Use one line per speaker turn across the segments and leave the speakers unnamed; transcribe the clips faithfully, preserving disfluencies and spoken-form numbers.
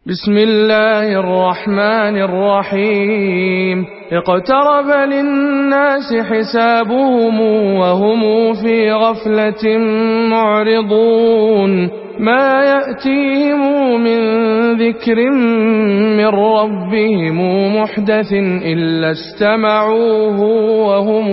بسم الله الرحمن الرحيم اقترب للناس حسابهم وهم في غفلة معرضون ما يأتيهم من ذكر من ربهم محدث إلا استمعوه وهم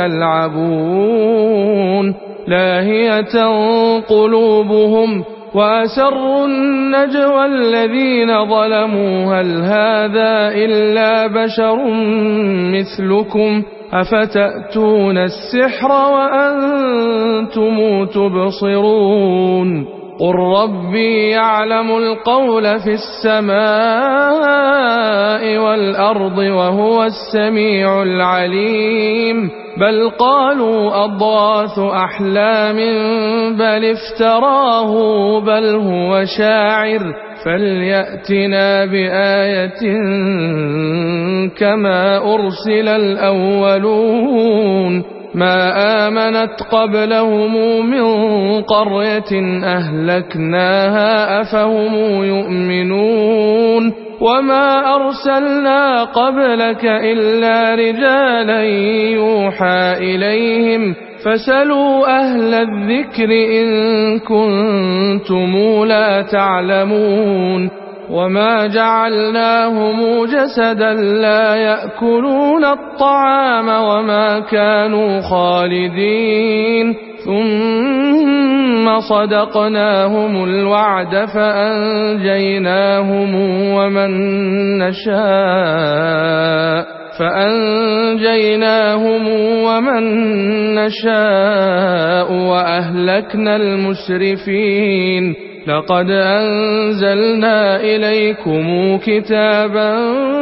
يلعبون لاهية قلوبهم وأسروا النجوى الذين ظلموا هل هذا إلا بشر مثلكم أفتأتون السحر وأنتم تبصرون قل ربي يعلم القول في السماء والأرض وهو السميع العليم بل قالوا أضغاث أحلام بل افتراه بل هو شاعر فليأتنا بآية كما أرسل الأولون ما آمنت قبلهم من قرية أهلكناها أفهم يؤمنون وما أرسلنا قبلك إلا رجالا يوحى إليهم فسلوا أهل الذكر إن كنتم لا تعلمون وما جعلناهم جسدا لا يأكلون الطعام وما كانوا خالدين ثم صدقناهم الوعد فأنجيناهم ومن نشاء فأنجيناهم ومن نشاء وأهلكنا المسرفين لقد أنزلنا إليكم كتابا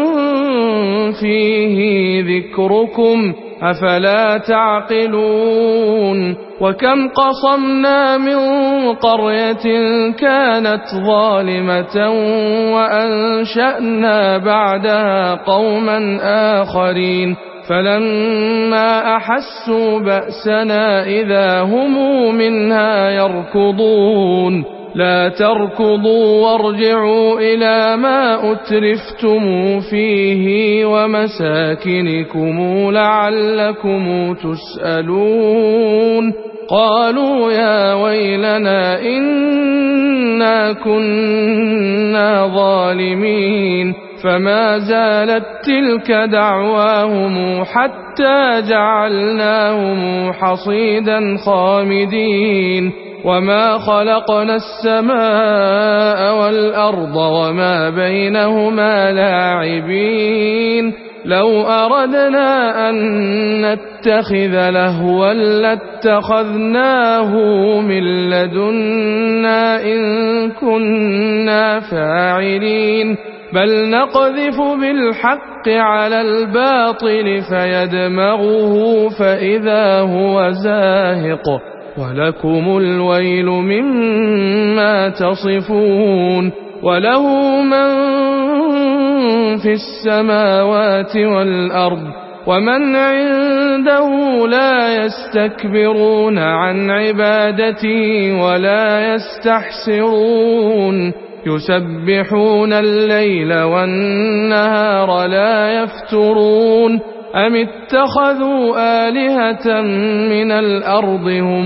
فيه ذكركم أفلا تعقلون وكم قصمنا من قرية كانت ظالمة وأنشأنا بعدها قوما آخرين فلما أحسوا بأسنا إذا هم منها يركضون لا تركضوا وارجعوا إلى ما أترفتم فيه ومساكنكم لعلكم تسألون قالوا يا ويلنا إنا كنا ظالمين فما زالت تلك دعواهم حتى جعلناهم حصيدا خامدين وما خلقنا السماء والأرض وما بينهما لاعبين لو أردنا أن نتخذ لهوا لاتخذناه من لدنا إن كنا فاعلين بل نقذف بالحق على الباطل فيدمغه فإذا هو زاهق ولكم الويل مما تصفون وله من في السماوات والأرض ومن عنده لا يستكبرون عن عبادته ولا يستحسرون يسبحون الليل والنهار لا يفترون أم اتخذوا آلهة من الأرض هم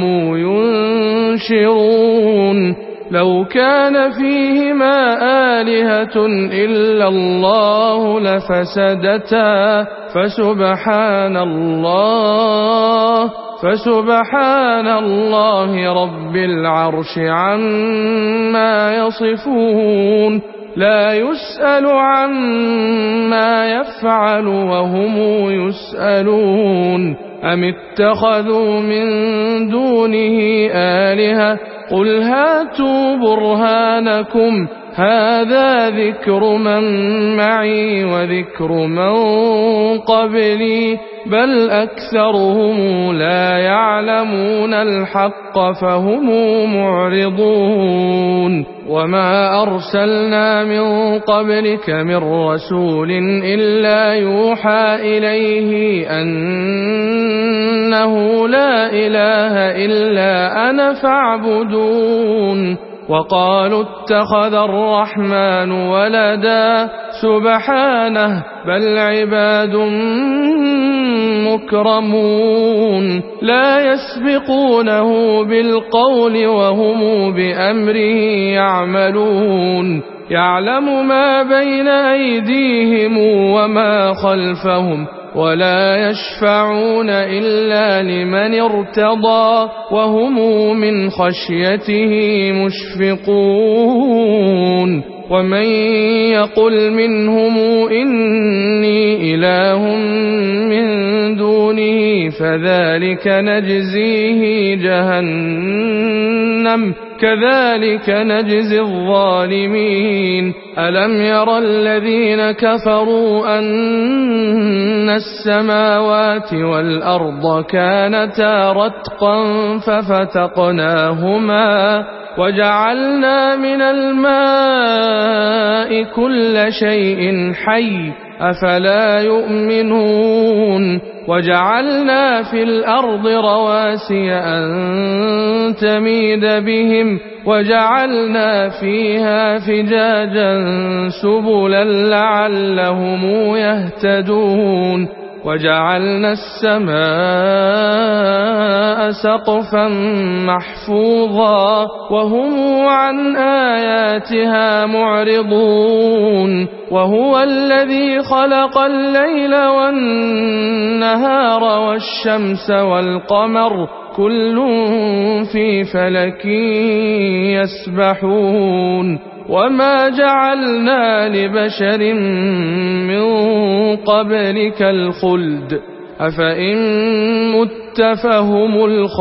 ينشرون لو كان فيهما آلهة إلا الله لفسدتا فسبحان الله فسبحان الله رب العرش عما يصفون لا يسأل عما يفعل وهم يسألون أم اتخذوا من دونه آلهة قل هاتوا برهانكم هذا ذكر من معي وذكر من قبلي بل أكثرهم لا يعلمون الحق فهم معرضون وما أرسلنا من قبلك من رسول إلا يوحى إليه أنه لا إله إلا أنا فاعبدون وقالوا اتخذ الرحمن ولدا سبحانه بل عباد مكرمون لا يسبقونه بالقول وهم بأمره يعملون يعلم ما بين أيديهم وما خلفهم ولا يشفعون إلا لمن ارتضى وهم من خشيته مشفقون ومن يقل منهم إني إله من دونه فذلك نجزيه جهنم كذلك نجزي الظالمين ألم ير الذين كفروا أن السماوات والأرض كانتا رتقا ففتقناهما وجعلنا من الماء كل شيء حي أفلا يؤمنون وجعلنا في الأرض رواسي أن تميد بهم وجعلنا فيها فجاجا سبلا لعلهم يهتدون وجعلنا السماء سقفا محفوظا وهم عن آياتها معرضون وهو الذي خلق الليل والنهار والشمس والقمر كل في فلك يسبحون وما جعلنا لبشر من قبلك الخلد أفإن مت فهم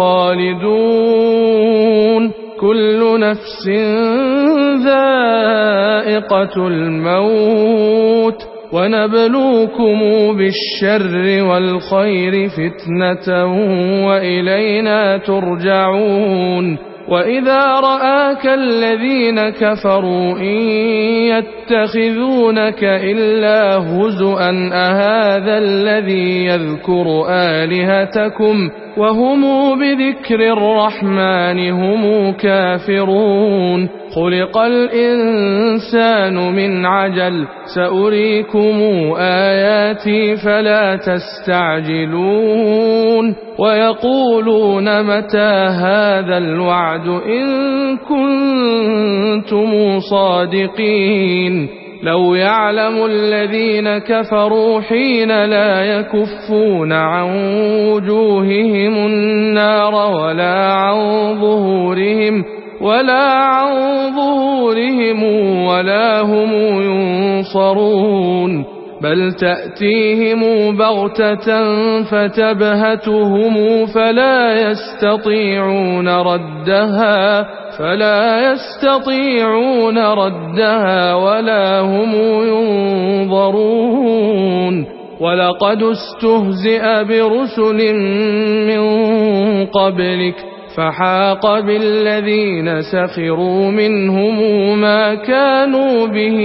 الخالدون كل نفس ذائقة الموت ونبلوكم بالشر والخير فتنة وإلينا ترجعون وإذا رآك الذين كفروا إن يتخذونك إلا هزؤا أهذا الذي يذكر آلهتكم وهم بذكر الرحمن هم كافرون خلق الإنسان من عجل سأريكم آياتي فلا تستعجلون ويقولون متى هذا الوعد إن كنتم صادقين لو يعلم الذين كفروا حين لا يكفون عن وجوههم النار ولا عن ظهورهم ولا عن ظهورهم ولا هم ينصرون بل تأتيهم بغتة فتبهتهم فلا يستطيعون ردها فلا يستطيعون ردها ولا هم ينظرون ولقد استهزئ برسل من قبلك فحاق بالذين سخروا منهم ما كانوا به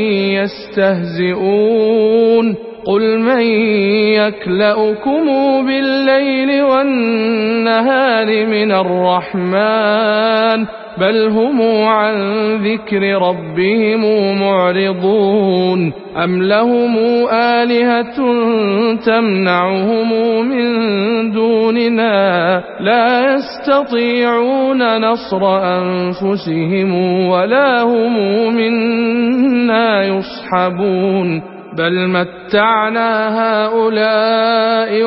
يستهزئون قل من يكلؤكم بالليل والنهار من الرحمن بل هم عن ذكر ربهم معرضون أم لهم آلهة تمنعهم من دوننا لا يستطيعون نصر أنفسهم ولا هم منا يصحبون بل متعنا هؤلاء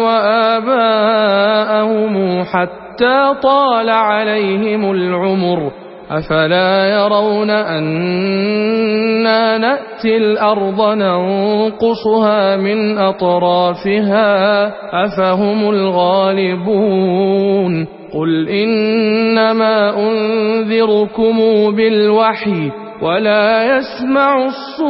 وآباءهم حتى طال عليهم العمر أفلا يرون أنا نأتي الأرض ننقصها من أطرافها أفهم الغالبون قل إنما أنذركم بالوحي ولا يسمع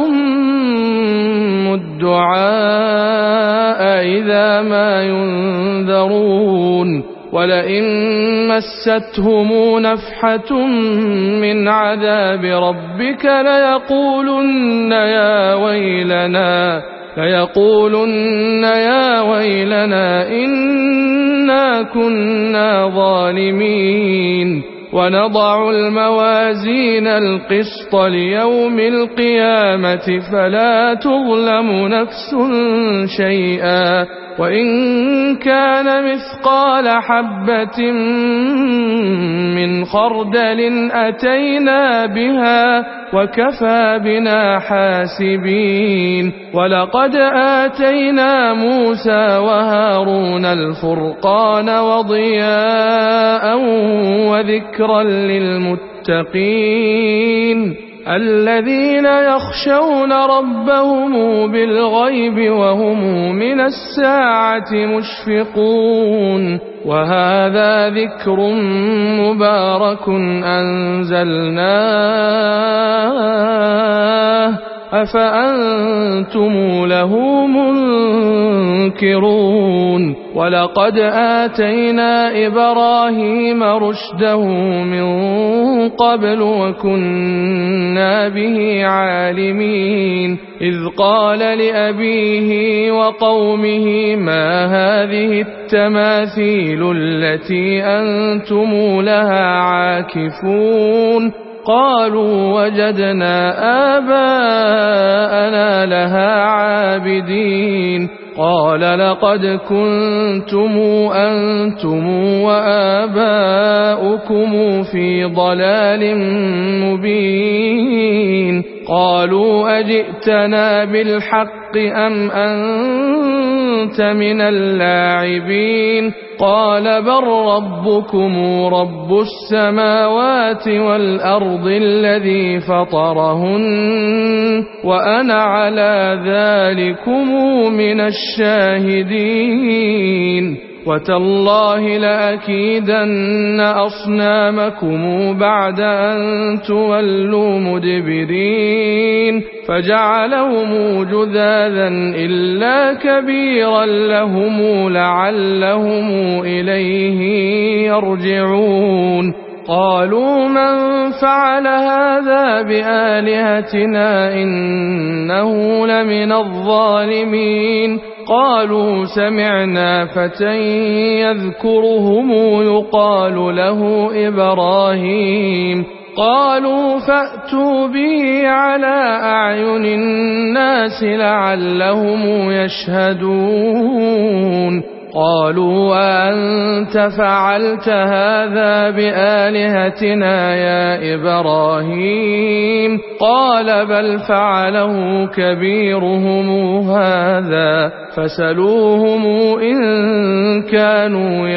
الصم الدعاء إذا ما ينذرون ولئن مستهم نفحة من عذاب ربك ليقولن يا ويلنا ليقولن يا ويلنا إنا كنا ظالمين ونضع الموازين القسط ليوم القيامة فلا تظلم نفس شيئا وإن كان مثقال حبة من خردل أتينا بها وكفى بنا حاسبين ولقد آتينا موسى وهارون الفرقان وضياء وذكرا للمتقين الذين يخشون ربهم بالغيب وهم من الساعة مشفقون وهذا ذكر مبارك أنزلناه أفأنتم له منكرون ولقد آتينا إبراهيم رشده من قبل وكنا به عالمين إذ قال لأبيه وقومه ما هذه التماثيل التي أنتم لها عاكفون قالوا وجدنا آباءنا لها عابدين قال لقد كنتم أنتم وآباؤكم في ضلال مبين قالوا أجئتنا بالحق أم أنت من اللاعبين قال بل ربكم رب السماوات والأرض الذي فطرهن وأنا على ذلكم من الشاهدين وتالله لأكيدن أصنامكم بعد أن تولوا مدبرين فجعلهم جذاذا إلا كبيرا لهم لعلهم إليه يرجعون قالوا من فعل هذا بآلهتنا إنه لمن الظالمين قالوا سمعنا فتى يذكرهم يقال له إبراهيم قالوا فأتوا به على أعين الناس لعلهم يشهدون قالوا أنت فعلت هذا بآلهتنا يا إبراهيم قال بل فعله كبيرهم هذا فسلوهم إن كانوا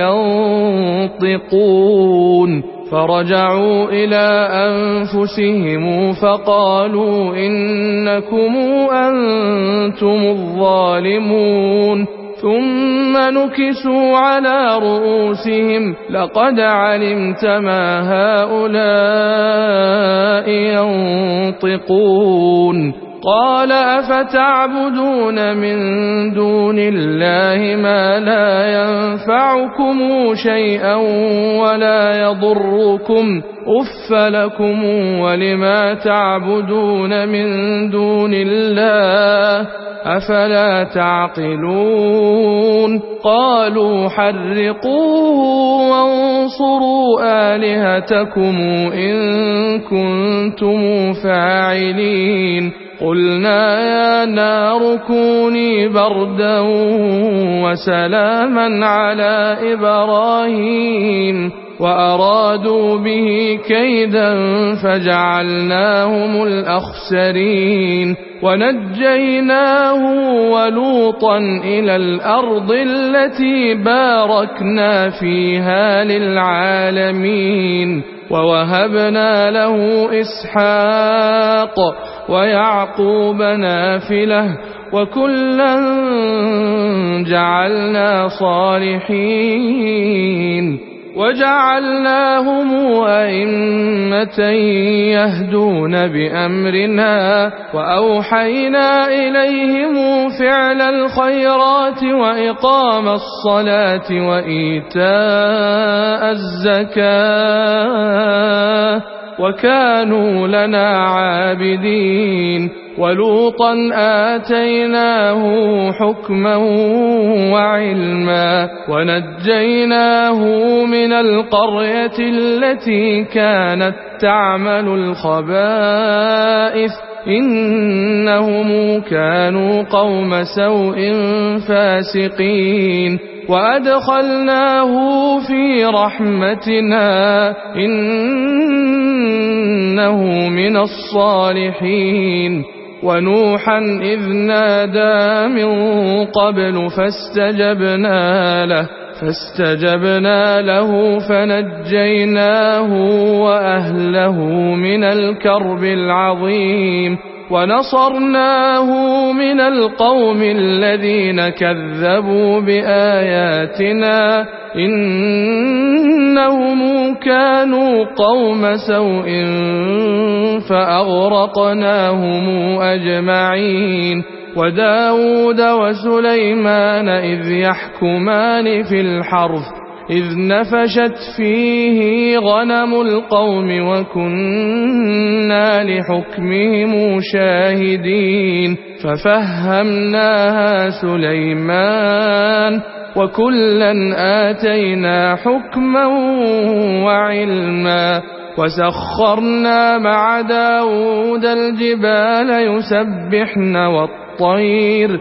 ينطقون فرجعوا إلى أنفسهم فقالوا إنكم أنتم الظالمون ثم نكسوا على رؤوسهم لقد علمت ما هؤلاء ينطقون قال أفتعبدون من دون الله ما لا ينفعكم شيئا ولا يضركم أف لكم ولما تعبدون من دون الله أفلا تعقلون قالوا حرقوه وانصروا آلهتكم إن كنتم فاعلين قلنا يا نار كوني بردا وسلاما على إبراهيم وأرادوا به كيدا فجعلناهم الأخسرين ونجيناه ولوطا إلى الأرض التي باركنا فيها للعالمين ووهبنا له إسحاق ويعقوب نافلة وكلا جعلنا صالحين وجعلناهم أئمة يهدون بأمرنا وأوحينا إليهم فعل الخيرات وإقام الصلاة وإيتاء الزكاة وكانوا لنا عابدين ولوطا آتيناه حكما وعلما ونجيناه من القرية التي كانت تعمل الخبائث إنهم كانوا قوم سوء فاسقين وأدخلناه في رحمتنا إنه من الصالحين ونوحا إذ نادى من قبل فاستجبنا له فاستجبنا له فنجيناه وأهله من الكرب العظيم ونصرناه من القوم الذين كذبوا بآياتنا إنهم كانوا قوم سوء فأغرقناهم أجمعين وداود وسليمان إذ يحكمان في الحرث إذ نفشت فيه غنم القوم وكنا لحكمهم شاهدين ففهمناها سليمان وكلا آتينا حكما وعلما وسخرنا مع داود الجبال يسبحن والطير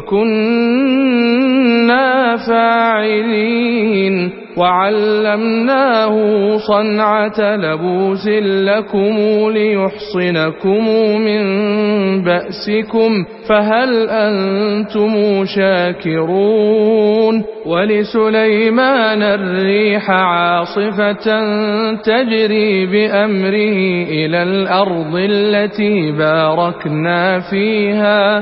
وكنا فاعلين وعلمناه صنعة لبوس لكم ليحصنكم من بأسكم فهل أنتم شاكرون ولسليمان الريح عاصفة تجري بأمره إلى الأرض التي باركنا فيها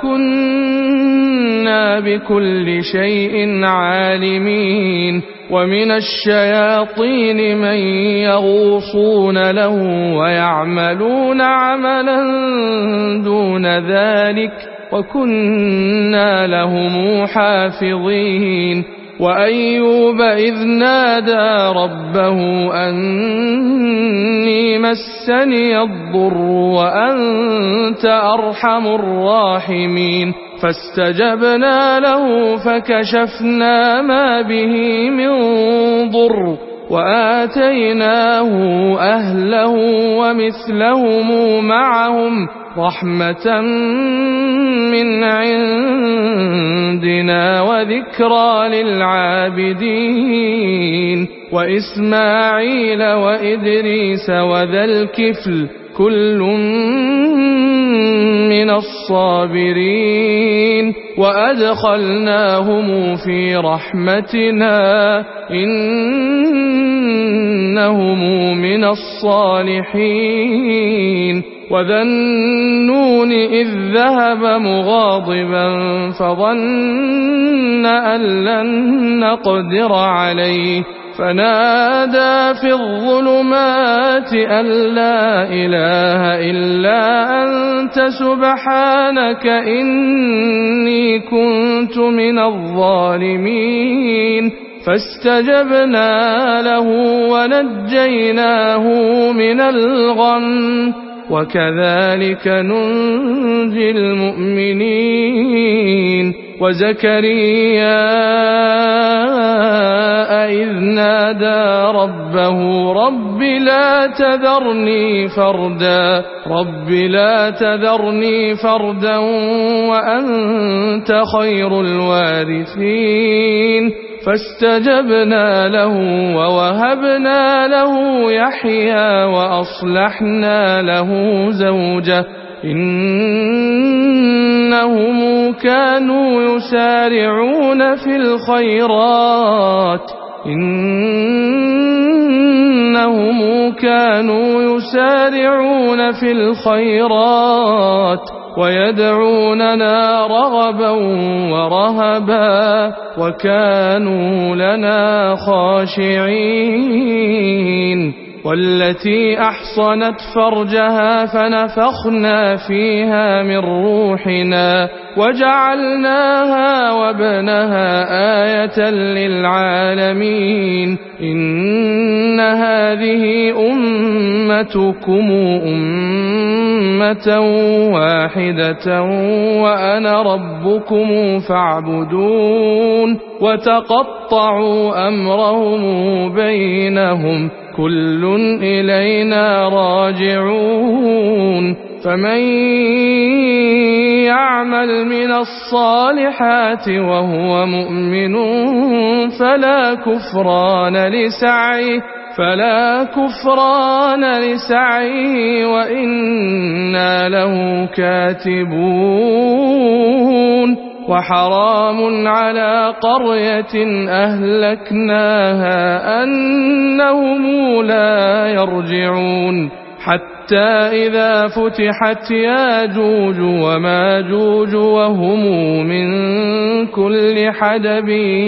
وكنا بكل شيء عالمين ومن الشياطين من يغوصون له ويعملون عملا دون ذلك وكنا لهم حافظين وأيوب إذ نادى ربه أني مسني الضر وأنت أرحم الراحمين فاستجبنا له فكشفنا ما به من ضر وآتيناه أهله ومثلهم معهم رحمة من عندنا وذكرى للعابدين وإسماعيل وإدريس وذا الكفل كل من الصابرين وأدخلناهم في رحمتنا إنهم من الصالحين وذا النون إذ ذهب مغاضبا فظن أن لن نقدر عليه فنادى في الظلمات أن لا إله إلا أنت سبحانك إني كنت من الظالمين فاستجبنا له ونجيناه من الغم وكذلك ننجي المؤمنين وزكريا إذ نادى ربه رب لا تذرني فردا رب لا تذرني فردا وأنت خير الوارثين فاستجبنا له ووهبنا له يحيى وأصلحنا له زوجه إنهم كانوا يسارعون في الخيرات إنهم كانوا يسارعون في الخيرات ويدعوننا رغبا ورهبا وكانوا لنا خاشعين والتي أحصنت فرجها فنفخنا فيها من روحنا وجعلناها وابنها آية للعالمين إن هذه أمتكم أمة واحدة وأنا ربكم فاعبدون وتقطعوا أمرهم بينهم كل إلينا راجعون فمن يعمل من الصالحات وهو مؤمن فلا كفران لسعيه فلا كفران لسعيه وإنا له كاتبون وحرام على قرية أهلكناها أنهم لا يرجعون حتى إذا فتحت ياجوج وماجوج وهم من كل حدب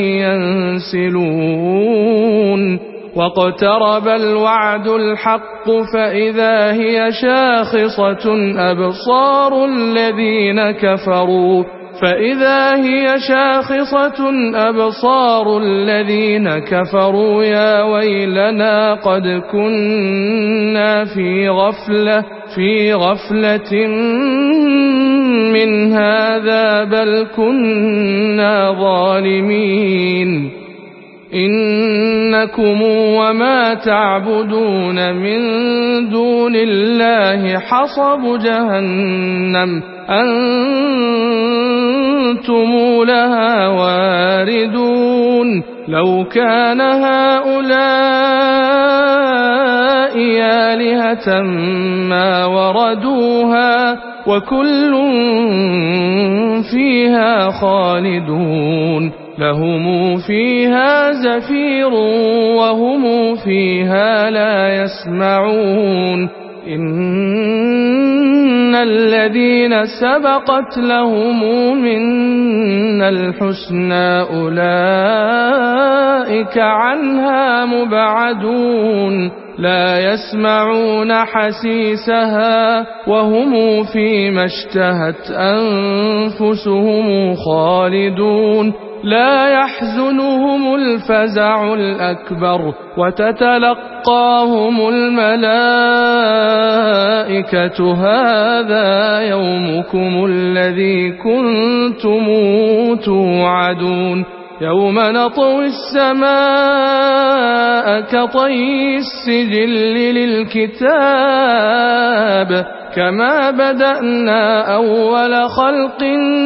ينسلون واقترب الوعد الحق فإذا هي شاخصة أبصار الذين كفروا فإذا هي شاخصة أبصار الذين كفروا يا ويلنا قد كنا في غفلة في غفلة من هذا بل كنا ظالمين إنكم وما تعبدون من دون الله حصب جهنم أنتم لها واردون لو كان هؤلاء آلهة ما وردوها وكل فيها خالدون لهم فيها زفير وهم فيها لا يسمعون إن الذين سبقت لهم منا الحسنى أولئك عنها مبعدون لا يسمعون حسيسها وهم فيما اشتهت أنفسهم خالدون لا يحزنهم الفزع الأكبر وتتلقاهم الملائكة هذا يومكم الذي كنتم توعدون يوم نطوي السماء كطي السجل للكتاب كما بدأنا أول خلق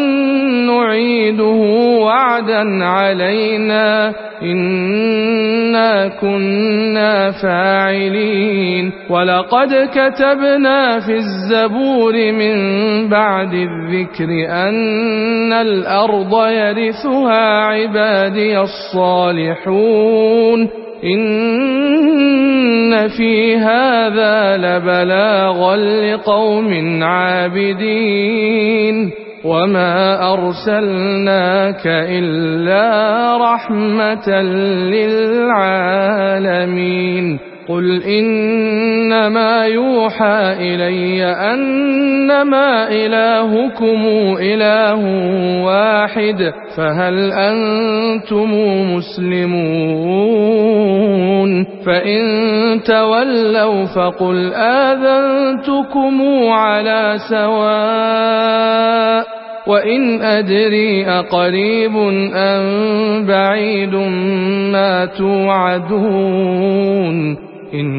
نعيده وعدا علينا إنا كنا فاعلين ولقد كتبنا في الزبور من بعد الذكر أن الأرض يرثها عبادي الصالحون إن في هذا لبلاغا لقوم عابدين وما أرسلناك إلا رحمة للعالمين قل إنما يوحى إلي أنما إلهكم إله واحد فهل أنتم مسلمون فإن تولوا فقل آذنتكم على سواء وإن أدري أقريب أم بعيد ما توعدون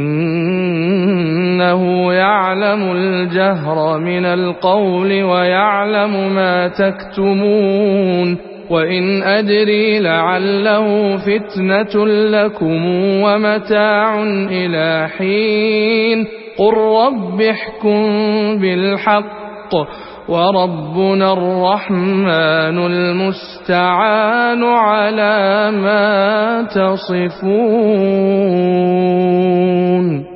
إنه يعلم الجهر من القول ويعلم ما تكتمون وإن أدري لعله فتنة لكم ومتاع إلى حين قل رب احكم بالحق وربنا الرحمن المستعان على ما تصفون.